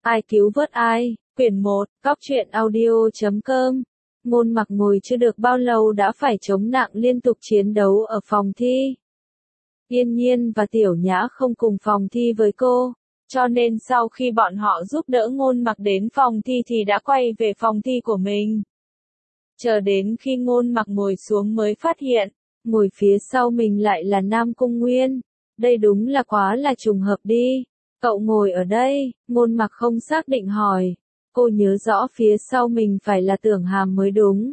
Ai cứu vớt ai, quyển 1, Cóc truyện audio.com. Ngôn Mặc ngồi chưa được bao lâu đã phải chống nặng liên tục chiến đấu ở phòng thi. Yên Nhiên và Tiểu Nhã không cùng phòng thi với cô, cho nên sau khi bọn họ giúp đỡ Ngôn Mặc đến phòng thi thì đã quay về phòng thi của mình. Chờ đến khi Ngôn Mặc ngồi xuống mới phát hiện, ngồi phía sau mình lại là Nam Cung Nguyên. Đây đúng là quá là trùng hợp đi. Cậu ngồi ở đây, Ngôn Mặc không xác định hỏi. Cô nhớ rõ phía sau mình phải là Tưởng Hàm mới đúng.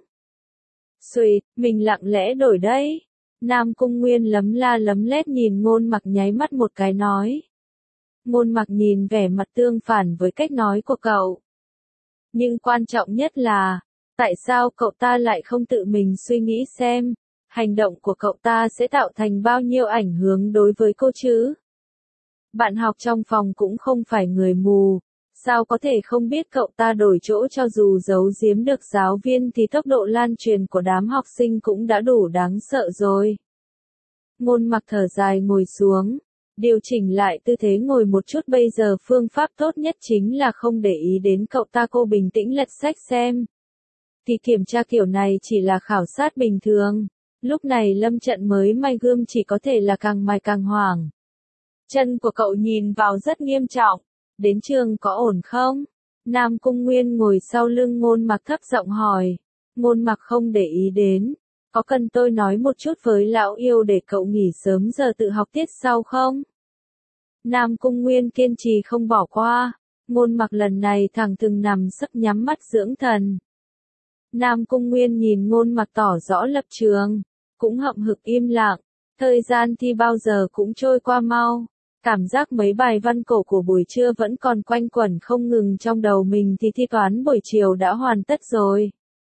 Xùi, mình lặng lẽ đổi đấy. Nam Cung Nguyên lấm la lấm lét nhìn Ngôn Mặc nháy mắt một cái nói. Ngôn Mặc nhìn vẻ mặt tương phản với cách nói của cậu. Nhưng quan trọng nhất là, tại sao cậu ta lại không tự mình suy nghĩ xem, hành động của cậu ta sẽ tạo thành bao nhiêu ảnh hưởng đối với cô chứ? Bạn học trong phòng cũng không phải người mù, sao có thể không biết cậu ta đổi chỗ cho dù giấu giếm được giáo viên thì tốc độ lan truyền của đám học sinh cũng đã đủ đáng sợ rồi. Ngôn Mặc thở dài ngồi xuống, điều chỉnh lại tư thế ngồi một chút. Bây giờ phương pháp tốt nhất chính là không để ý đến cậu ta. Cô bình tĩnh lật sách xem. Thì kiểm tra kiểu này chỉ là khảo sát bình thường. Lúc này lâm trận mới may gươm chỉ có thể là càng mài càng hoảng. Chân của cậu nhìn vào rất nghiêm trọng. Đến trường có ổn không? Nam Cung Nguyên ngồi sau lưng Ngôn Mặc thấp giọng hỏi. Ngôn Mặc không để ý đến. Có cần tôi nói một chút với lão yêu để cậu nghỉ sớm giờ tự học tiết sau không? Nam Cung Nguyên kiên trì không bỏ qua. Ngôn Mặc lần này thẳng thừng nằm sấp nhắm mắt dưỡng thần. Nam Cung Nguyên nhìn Ngôn Mặc tỏ rõ lập trường, cũng hậm hực im lặng. Thời gian thi bao giờ cũng trôi qua mau. Cảm giác mấy bài văn cổ của buổi trưa vẫn còn quanh quẩn không ngừng trong đầu mình thì thi toán buổi chiều đã hoàn tất rồi.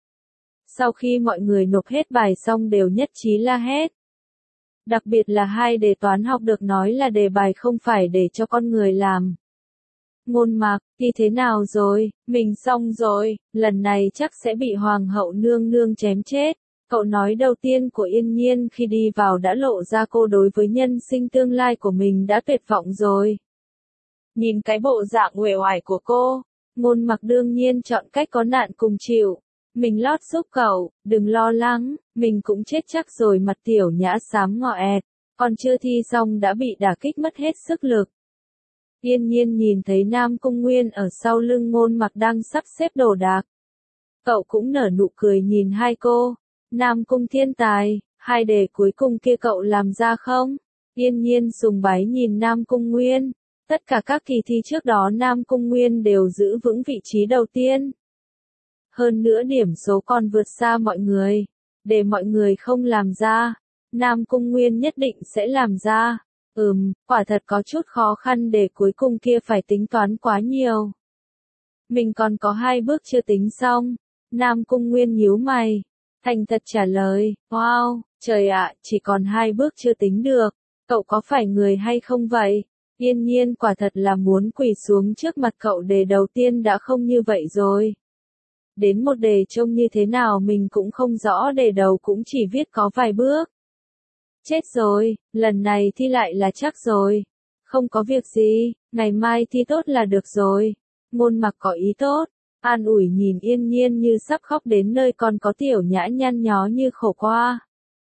Sau khi mọi người nộp hết bài xong đều nhất trí la hét. Đặc biệt là hai đề toán học được nói là đề bài không phải để cho con người làm. Ngôn Mặc, thi thế nào rồi? Mình xong rồi, lần này chắc sẽ bị Hoàng hậu nương nương chém chết. Cậu nói đầu tiên của Yên Nhiên khi đi vào đã lộ ra cô đối với nhân sinh tương lai của mình đã tuyệt vọng rồi. Nhìn cái bộ dạng uể oải của cô, Ngôn Mặc đương nhiên chọn cách có nạn cùng chịu. Mình lót giúp cậu, đừng lo lắng, mình cũng chết chắc rồi. Mặt Tiểu Nhã xám ngọ ẹt, còn chưa thi xong đã bị đả kích mất hết sức lực. Yên Nhiên nhìn thấy Nam Cung Nguyên ở sau lưng Ngôn Mặc đang sắp xếp đồ đạc. Cậu cũng nở nụ cười nhìn hai cô. Nam Cung thiên tài, hai đề cuối cùng kia cậu làm ra không? Yên Nhiên sùng bái nhìn Nam Cung Nguyên. Tất cả các kỳ thi trước đó Nam Cung Nguyên đều giữ vững vị trí đầu tiên. Hơn nữa điểm số còn vượt xa mọi người. Để mọi người không làm ra, Nam Cung Nguyên nhất định sẽ làm ra. Quả thật có chút khó khăn, để cuối cùng kia phải tính toán quá nhiều. Mình còn có 2 bước chưa tính xong. Nam Cung Nguyên nhíu mày, thành thật trả lời. Wow, trời ạ, chỉ còn 2 bước chưa tính được. Cậu có phải người hay không vậy? Yên Nhiên quả thật là muốn quỳ xuống trước mặt cậu. Đề đầu tiên đã không như vậy rồi. Đến một đề trông như thế nào mình cũng không rõ, đề đầu cũng chỉ viết có vài bước. Chết rồi, lần này thi lại là chắc rồi. Không có việc gì, ngày mai thi tốt là được rồi. Ngôn Mặc có ý tốt, an ủi nhìn Yên Nhiên như sắp khóc đến nơi. Còn có Tiểu Nhã nhăn nhó như khổ qua.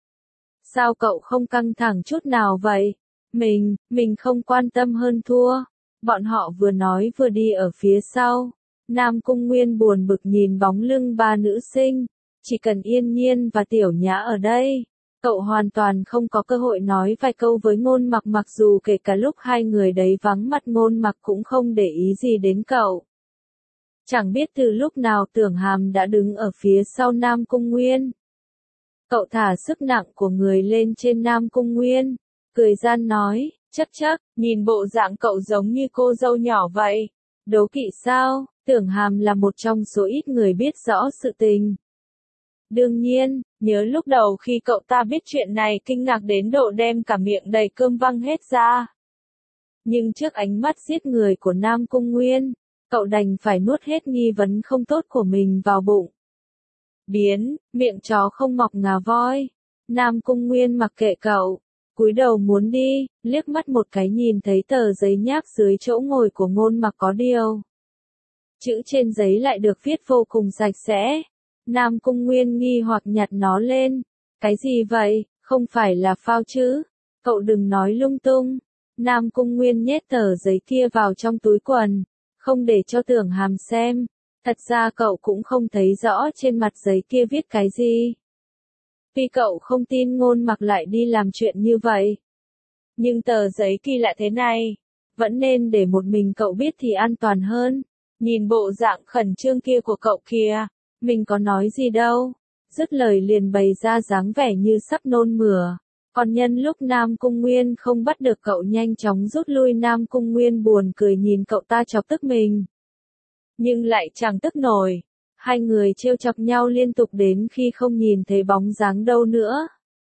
Sao cậu không căng thẳng chút nào vậy? Mình không quan tâm hơn thua. Bọn họ vừa nói vừa đi ở phía sau. Nam Cung Nguyên buồn bực nhìn bóng lưng 3 nữ sinh. Chỉ cần Yên Nhiên và Tiểu Nhã ở đây, cậu hoàn toàn không có cơ hội nói vài câu với Ngôn Mặc. Mặc dù kể cả lúc hai người đấy vắng mặt Ngôn Mặc cũng không để ý gì đến cậu. Chẳng biết từ lúc nào Tưởng Hàm đã đứng ở phía sau Nam Cung Nguyên. Cậu thả sức nặng của người lên trên Nam Cung Nguyên, cười gian nói, chắc, nhìn bộ dạng cậu giống như cô dâu nhỏ vậy. Đố kỵ sao? Tưởng Hàm là một trong số ít người biết rõ sự tình. Đương nhiên, nhớ lúc đầu khi cậu ta biết chuyện này kinh ngạc đến độ đem cả miệng đầy cơm văng hết ra. Nhưng trước ánh mắt giết người của Nam Cung Nguyên, cậu đành phải nuốt hết nghi vấn không tốt của mình vào bụng. Miệng chó không mọc ngà voi. Nam Cung Nguyên mặc kệ cậu, cúi đầu muốn đi, liếc mắt một cái nhìn thấy tờ giấy nháp dưới chỗ ngồi của Ngôn Mặc có điều. Chữ trên giấy lại được viết vô cùng sạch sẽ. Nam Cung Nguyên nghi hoặc nhặt nó lên. Cái gì vậy, không phải là phao chứ? Cậu đừng nói lung tung. Nam Cung Nguyên nhét tờ giấy kia vào trong túi quần, không để cho Tưởng Hàm xem. Thật ra cậu cũng không thấy rõ trên mặt giấy kia viết cái gì. Vì cậu không tin Ngôn Mặc lại đi làm chuyện như vậy. Nhưng tờ giấy kỳ lạ thế này, vẫn nên để một mình cậu biết thì an toàn hơn. Nhìn bộ dạng khẩn trương kia của cậu kìa, mình có nói gì đâu. Dứt lời liền bày ra dáng vẻ như sắp nôn mửa. Còn nhân lúc Nam Cung Nguyên không bắt được cậu nhanh chóng rút lui, Nam Cung Nguyên buồn cười nhìn cậu ta chọc tức mình. Nhưng lại chẳng tức nổi. Hai người trêu chọc nhau liên tục đến khi không nhìn thấy bóng dáng đâu nữa.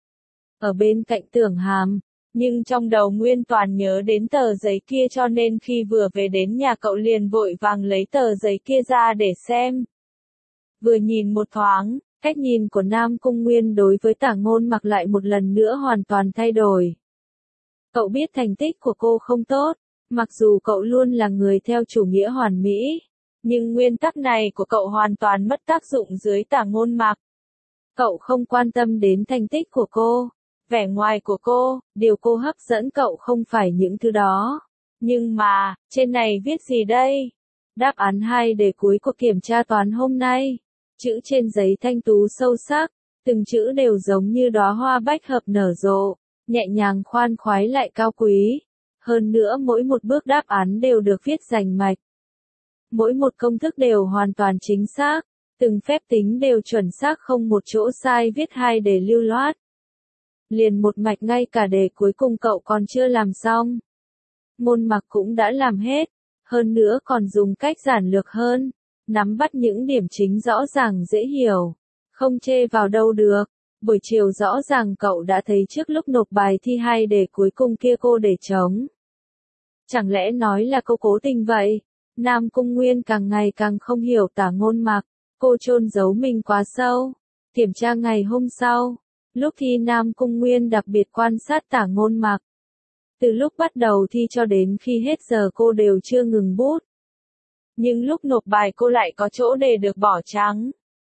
Ở bên cạnh Tưởng Hàm, nhưng trong đầu Nguyên toàn nhớ đến tờ giấy kia, cho nên khi vừa về đến nhà cậu liền vội vàng lấy tờ giấy kia ra để xem. Vừa nhìn một thoáng, cách nhìn của Nam Cung Nguyên đối với Tả Ngôn Mặc lại một lần nữa hoàn toàn thay đổi. Cậu biết thành tích của cô không tốt, mặc dù cậu luôn là người theo chủ nghĩa hoàn mỹ, nhưng nguyên tắc này của cậu hoàn toàn mất tác dụng dưới Tả Ngôn Mặc. Cậu không quan tâm đến thành tích của cô, vẻ ngoài của cô, điều cô hấp dẫn cậu không phải những thứ đó. Nhưng mà, trên này viết gì đây? Đáp án 2 đề cuối của kiểm tra toán hôm nay. Chữ trên giấy thanh tú sâu sắc, từng chữ đều giống như đóa hoa bách hợp nở rộ, nhẹ nhàng khoan khoái lại cao quý. Hơn nữa mỗi một bước đáp án đều được viết rành mạch. Mỗi một công thức đều hoàn toàn chính xác, từng phép tính đều chuẩn xác, không một chỗ sai, viết 2 đề lưu loát. Liền một mạch, ngay cả đề cuối cùng cậu còn chưa làm xong. Ngôn Mặc cũng đã làm hết, hơn nữa còn dùng cách giản lược hơn, nắm bắt những điểm chính rõ ràng dễ hiểu, không chê vào đâu được. Buổi chiều rõ ràng cậu đã thấy trước lúc nộp bài thi 2 đề cuối cùng kia cô để trống. Chẳng lẽ nói là cô cố tình vậy? Nam Cung Nguyên càng ngày càng không hiểu Tả Ngôn Mặc, cô chôn giấu mình quá sâu. Kiểm tra ngày hôm sau, lúc thi Nam Cung Nguyên đặc biệt quan sát Tả Ngôn Mặc. Từ lúc bắt đầu thi cho đến khi hết giờ cô đều chưa ngừng bút. Nhưng lúc nộp bài cô lại có chỗ đề được bỏ trắng.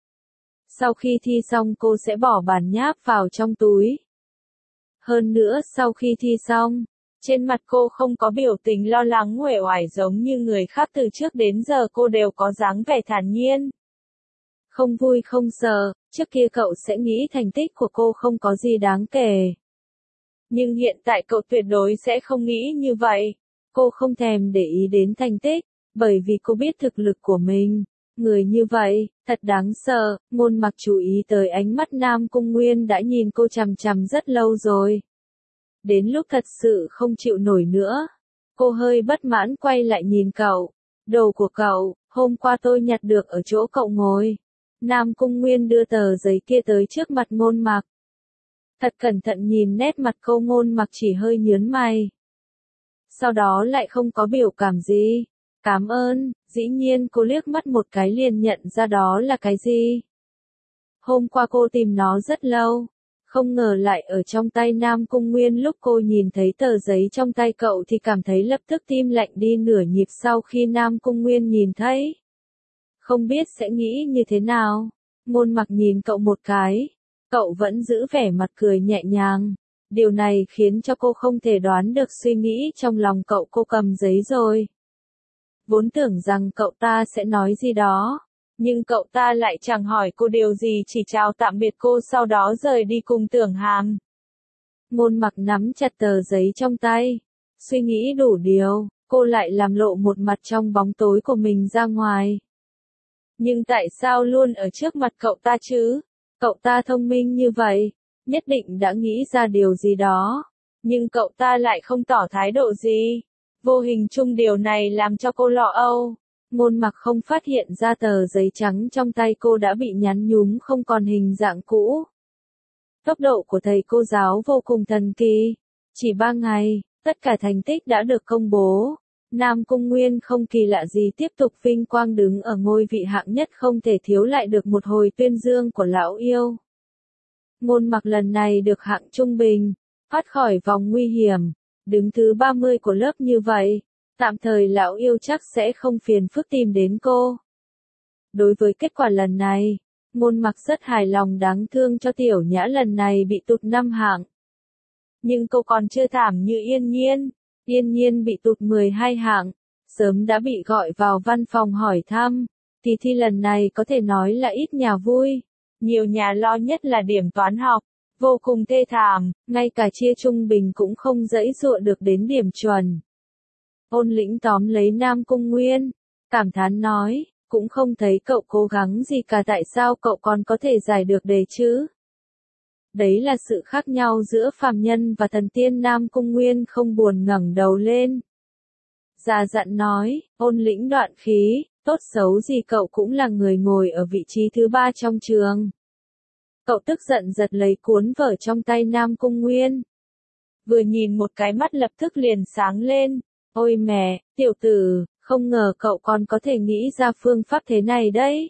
Sau khi thi xong cô sẽ bỏ bản nháp vào trong túi. Hơn nữa sau khi thi xong, trên mặt cô không có biểu tình lo lắng uể oải giống như người khác, từ trước đến giờ cô đều có dáng vẻ thản nhiên. Không vui không sợ, trước kia cậu sẽ nghĩ thành tích của cô không có gì đáng kể. Nhưng hiện tại cậu tuyệt đối sẽ không nghĩ như vậy. Cô không thèm để ý đến thành tích, bởi vì cô biết thực lực của mình. Người như vậy, thật đáng sợ. Ngôn Mặc chú ý tới ánh mắt Nam Cung Nguyên đã nhìn cô chằm chằm rất lâu rồi. Đến lúc thật sự không chịu nổi nữa, cô hơi bất mãn quay lại nhìn cậu. Đồ của cậu, hôm qua tôi nhặt được ở chỗ cậu ngồi. Nam Cung Nguyên đưa tờ giấy kia tới trước mặt Ngôn Mặc. Thật cẩn thận nhìn nét mặt cô, Ngôn Mặc chỉ hơi nhướng mày. Sau đó lại không có biểu cảm gì. Cảm ơn, dĩ nhiên cô liếc mắt một cái liền nhận ra đó là cái gì. Hôm qua cô tìm nó rất lâu, không ngờ lại ở trong tay Nam Cung Nguyên. Lúc cô nhìn thấy tờ giấy trong tay cậu thì cảm thấy lập tức tim lạnh đi nửa nhịp. Sau khi Nam Cung Nguyên nhìn thấy, không biết sẽ nghĩ như thế nào. Ngôn Mặc nhìn cậu một cái, cậu vẫn giữ vẻ mặt cười nhẹ nhàng. Điều này khiến cho cô không thể đoán được suy nghĩ trong lòng cậu. Cô cầm giấy rồi. Vốn tưởng rằng cậu ta sẽ nói gì đó, nhưng cậu ta lại chẳng hỏi cô điều gì, chỉ chào tạm biệt cô sau đó rời đi cùng Tưởng Hàm. Ngôn Mặc nắm chặt tờ giấy trong tay, suy nghĩ đủ điều, cô lại làm lộ một mặt trong bóng tối của mình ra ngoài. Nhưng tại sao luôn ở trước mặt cậu ta chứ? Cậu ta thông minh như vậy, nhất định đã nghĩ ra điều gì đó, nhưng cậu ta lại không tỏ thái độ gì. Vô hình chung điều này làm cho cô lo âu. Ngôn Mặc không phát hiện ra tờ giấy trắng trong tay cô đã bị nhắn nhúm không còn hình dạng cũ. Tốc độ của thầy cô giáo vô cùng thần kỳ. Chỉ 3 ngày, tất cả thành tích đã được công bố. Nam Cung Nguyên không kỳ lạ gì tiếp tục vinh quang đứng ở ngôi vị hạng nhất, không thể thiếu lại được một hồi tuyên dương của lão yêu. Ngôn Mặc lần này được hạng trung bình, thoát khỏi vòng nguy hiểm, đứng thứ 30 của lớp như vậy, Tạm thời lão yêu chắc sẽ không phiền phức tìm đến cô. Đối với kết quả lần này, Ngôn Mặc rất hài lòng, đáng thương cho Tiểu Nhã lần này bị tụt 5 hạng. Nhưng cô còn chưa thảm như Yên Nhiên. Yên Nhiên bị tụt 12 hạng, sớm đã bị gọi vào văn phòng hỏi thăm. Kỳ thi lần này có thể nói là ít nhà vui. Nhiều nhà lo nhất là điểm toán học, vô cùng thê thảm, ngay cả chia trung bình cũng không giãy giụa được đến điểm chuẩn. Ôn Lĩnh tóm lấy Nam Cung Nguyên, cảm thán nói, cũng không thấy cậu cố gắng gì cả, tại sao cậu còn có thể giải được đề chứ? Đấy là sự khác nhau giữa phàm nhân và thần tiên. Nam Cung Nguyên không buồn ngẩng đầu lên. Già dặn nói, Ôn Lĩnh đoạn khí, tốt xấu gì cậu cũng là người ngồi ở vị trí thứ 3 trong trường. Cậu tức giận giật lấy cuốn vở trong tay Nam Cung Nguyên. Vừa nhìn một cái mắt lập tức liền sáng lên. Ôi mẹ, tiểu tử, không ngờ cậu còn có thể nghĩ ra phương pháp thế này đấy.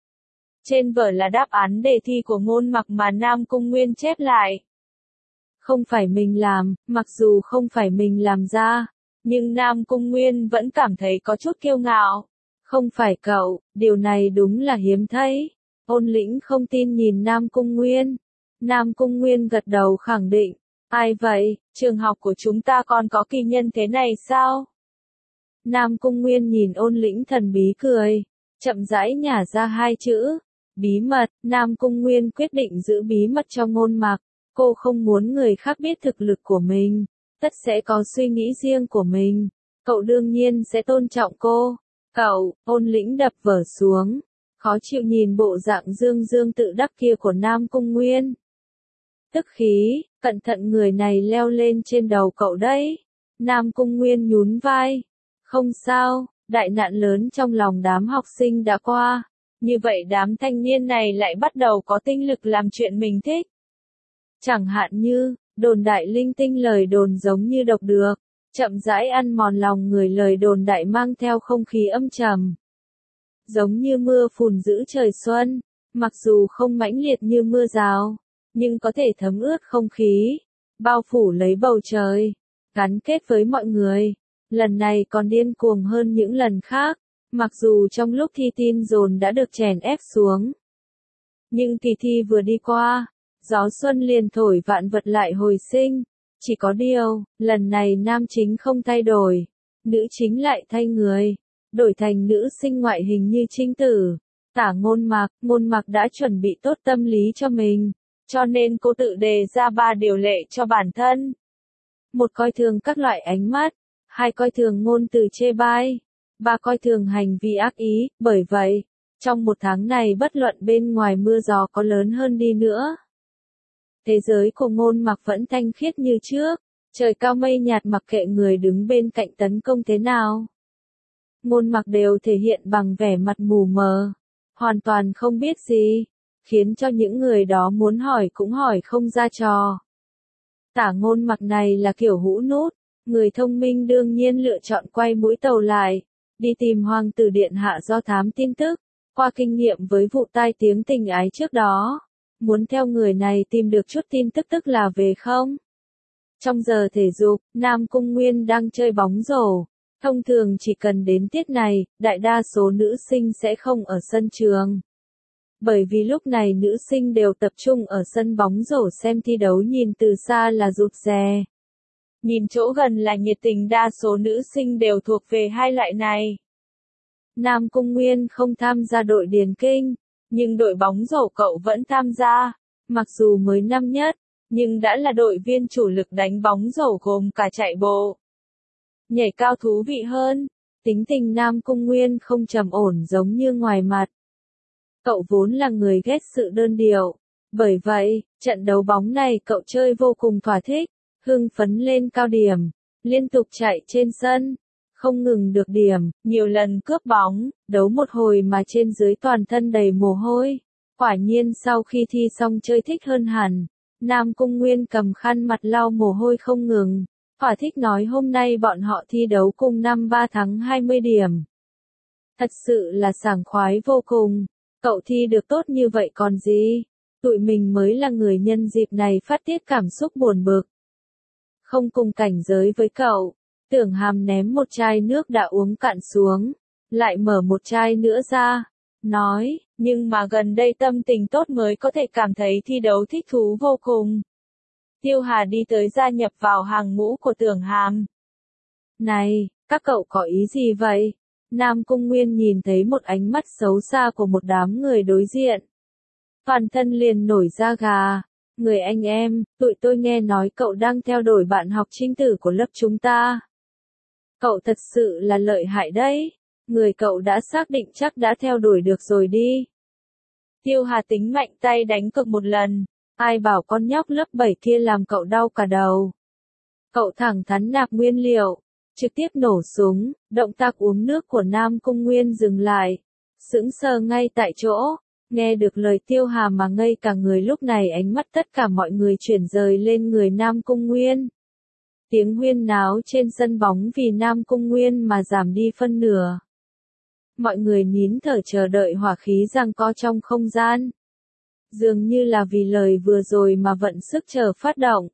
Trên vở là đáp án đề thi của Ngôn Mặc mà Nam Cung Nguyên chép lại. Không phải mình làm, mặc dù không phải mình làm ra, nhưng Nam Cung Nguyên vẫn cảm thấy có chút kiêu ngạo. Không phải cậu, điều này đúng là hiếm thấy. Ôn Lĩnh không tin nhìn Nam Cung Nguyên. Nam Cung Nguyên gật đầu khẳng định. Ai vậy, trường học của chúng ta còn có kỳ nhân thế này sao? Nam Cung Nguyên nhìn Ôn Lĩnh thần bí cười, chậm rãi nhả ra 2 chữ. Bí mật. Nam Cung Nguyên quyết định giữ bí mật cho Ngôn Mặc. Cô không muốn người khác biết thực lực của mình. Tất sẽ có suy nghĩ riêng của mình. Cậu đương nhiên sẽ tôn trọng cô. Cậu, Ôn Lĩnh đập vở xuống. Khó chịu nhìn bộ dạng dương dương tự đắc kia của Nam Cung Nguyên. Tức khí, cẩn thận người này leo lên trên đầu cậu đấy. Nam Cung Nguyên nhún vai. Không sao, đại nạn lớn trong lòng đám học sinh đã qua. Như vậy đám thanh niên này lại bắt đầu có tinh lực làm chuyện mình thích. Chẳng hạn như, đồn đại linh tinh, lời đồn giống như độc được, chậm rãi ăn mòn lòng người. Lời đồn đại mang theo không khí âm trầm, giống như mưa phùn giữ trời xuân, mặc dù không mãnh liệt như mưa rào, nhưng có thể thấm ướt không khí, bao phủ lấy bầu trời, gắn kết với mọi người. Lần này còn điên cuồng hơn những lần khác, mặc dù trong lúc thi tin dồn đã được chèn ép xuống. Nhưng kỳ thi vừa đi qua, gió xuân liền thổi vạn vật lại hồi sinh. Chỉ có điều, lần này nam chính không thay đổi, nữ chính lại thay người, đổi thành nữ sinh ngoại hình như Trinh Tử. Tả Ngôn Mặc đã chuẩn bị tốt tâm lý cho mình, cho nên cô tự đề ra 3 điều lệ cho bản thân. 1. Coi thường các loại ánh mắt. 2. Coi thường ngôn từ chê bai. 3. Coi thường hành vi ác ý. Bởi vậy, trong 1 tháng này bất luận bên ngoài mưa gió có lớn hơn đi nữa, thế giới của Ngôn Mặc vẫn thanh khiết như trước. Trời cao mây nhạt, mặc kệ người đứng bên cạnh tấn công thế nào, Ngôn Mặc đều thể hiện bằng vẻ mặt mù mờ, hoàn toàn không biết gì, khiến cho những người đó muốn hỏi cũng hỏi không ra trò. Tả Ngôn Mặc này là kiểu hũ nút, người thông minh đương nhiên lựa chọn quay mũi tàu lại, đi tìm Hoàng tử điện hạ do thám tin tức, qua kinh nghiệm với vụ tai tiếng tình ái trước đó, muốn theo người này tìm được chút tin tức tức là về không. Trong giờ thể dục, Nam Cung Nguyên đang chơi bóng rổ. Thông thường chỉ cần đến tiết này, đại đa số nữ sinh sẽ không ở sân trường. Bởi vì lúc này nữ sinh đều tập trung ở sân bóng rổ xem thi đấu, nhìn từ xa là rụt rè, nhìn chỗ gần là nhiệt tình. Đa số nữ sinh đều thuộc về hai loại này. Nam Cung Nguyên không tham gia đội điền kinh, nhưng đội bóng rổ cậu vẫn tham gia. Mặc dù mới năm nhất, nhưng đã là đội viên chủ lực đánh bóng rổ gồm cả chạy bộ, nhảy cao thú vị hơn. Tính tình Nam Cung Nguyên không trầm ổn giống như ngoài mặt. Cậu vốn là người ghét sự đơn điệu. Bởi vậy, trận đấu bóng này cậu chơi vô cùng thỏa thích, hưng phấn lên cao điểm, liên tục chạy trên sân, không ngừng được điểm, nhiều lần cướp bóng, đấu một hồi mà trên dưới toàn thân đầy mồ hôi. Quả nhiên sau khi thi xong chơi thích hơn hẳn. Nam Cung Nguyên cầm khăn mặt lau mồ hôi không ngừng. Thỏa thích nói hôm nay bọn họ thi đấu cùng năm 3 thắng 20 điểm. Thật sự là sảng khoái vô cùng. Cậu thi được tốt như vậy còn gì? Tụi mình mới là người nhân dịp này phát tiết cảm xúc buồn bực. Không cùng cảnh giới với cậu. Tưởng Hàm ném một chai nước đã uống cạn xuống, lại mở một chai nữa ra, nói, nhưng mà gần đây tâm tình tốt mới có thể cảm thấy thi đấu thích thú vô cùng. Tiêu Hà đi tới gia nhập vào hàng ngũ của Tưởng Hàm. Này, các cậu có ý gì vậy? Nam Cung Nguyên nhìn thấy một ánh mắt xấu xa của một đám người đối diện. Toàn thân liền nổi da gà. Người anh em, tụi tôi nghe nói cậu đang theo đuổi bạn học trinh tử của lớp chúng ta. Cậu thật sự là lợi hại đấy. Người cậu đã xác định chắc đã theo đuổi được rồi đi. Tiêu Hà tính mạnh tay đánh cược một lần. Ai bảo con nhóc lớp 7 kia làm cậu đau cả đầu. Cậu thẳng thắn nạp nguyên liệu, trực tiếp nổ súng, động tác uống nước của Nam Cung Nguyên dừng lại. Sững sờ ngay tại chỗ, nghe được lời Tiêu Hà mà ngây cả người, lúc này ánh mắt tất cả mọi người chuyển rời lên người Nam Cung Nguyên. Tiếng huyên náo trên sân bóng vì Nam Cung Nguyên mà giảm đi phân nửa. Mọi người nín thở chờ đợi hỏa khí giằng co trong không gian. Dường như là vì lời vừa rồi mà vận sức chờ phát động.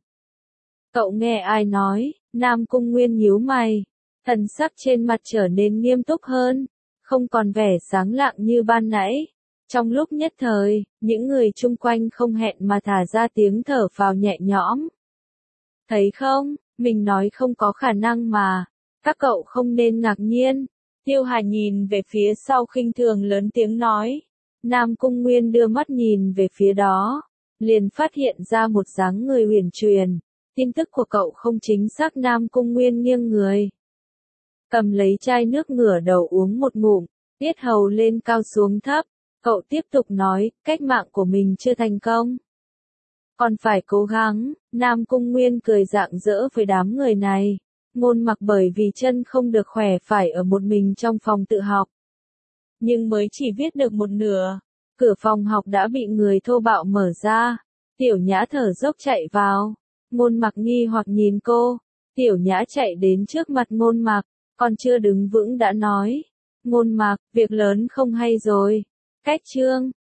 Cậu nghe ai nói? Nam Cung Nguyên nhíu mày. Thần sắc trên mặt trở nên nghiêm túc hơn. Không còn vẻ sáng lạng như ban nãy. Trong lúc nhất thời, những người chung quanh không hẹn mà thả ra tiếng thở phào nhẹ nhõm. Thấy không, mình nói không có khả năng mà. Các cậu không nên ngạc nhiên. Tiêu Hà nhìn về phía sau khinh thường lớn tiếng nói. Nam Cung Nguyên đưa mắt nhìn về phía đó, liền phát hiện ra một dáng người huyền truyền. Tin tức của cậu không chính xác. Nam Cung Nguyên nghiêng người, cầm lấy chai nước ngửa đầu uống một ngụm, tiết hầu lên cao xuống thấp. Cậu tiếp tục nói, cách mạng của mình chưa thành công, còn phải cố gắng. Nam Cung Nguyên cười rạng rỡ với đám người này. Ngôn Mặc bởi vì chân không được khỏe phải ở một mình trong phòng tự học. Nhưng mới chỉ viết được một nửa, cửa phòng học đã bị người thô bạo mở ra. Tiểu Nhã thở dốc chạy vào. Ngôn Mặc nghi hoặc nhìn cô. Tiểu Nhã chạy đến trước mặt Ngôn Mặc, còn chưa đứng vững đã nói. Ngôn Mặc, việc lớn không hay rồi. Cách chương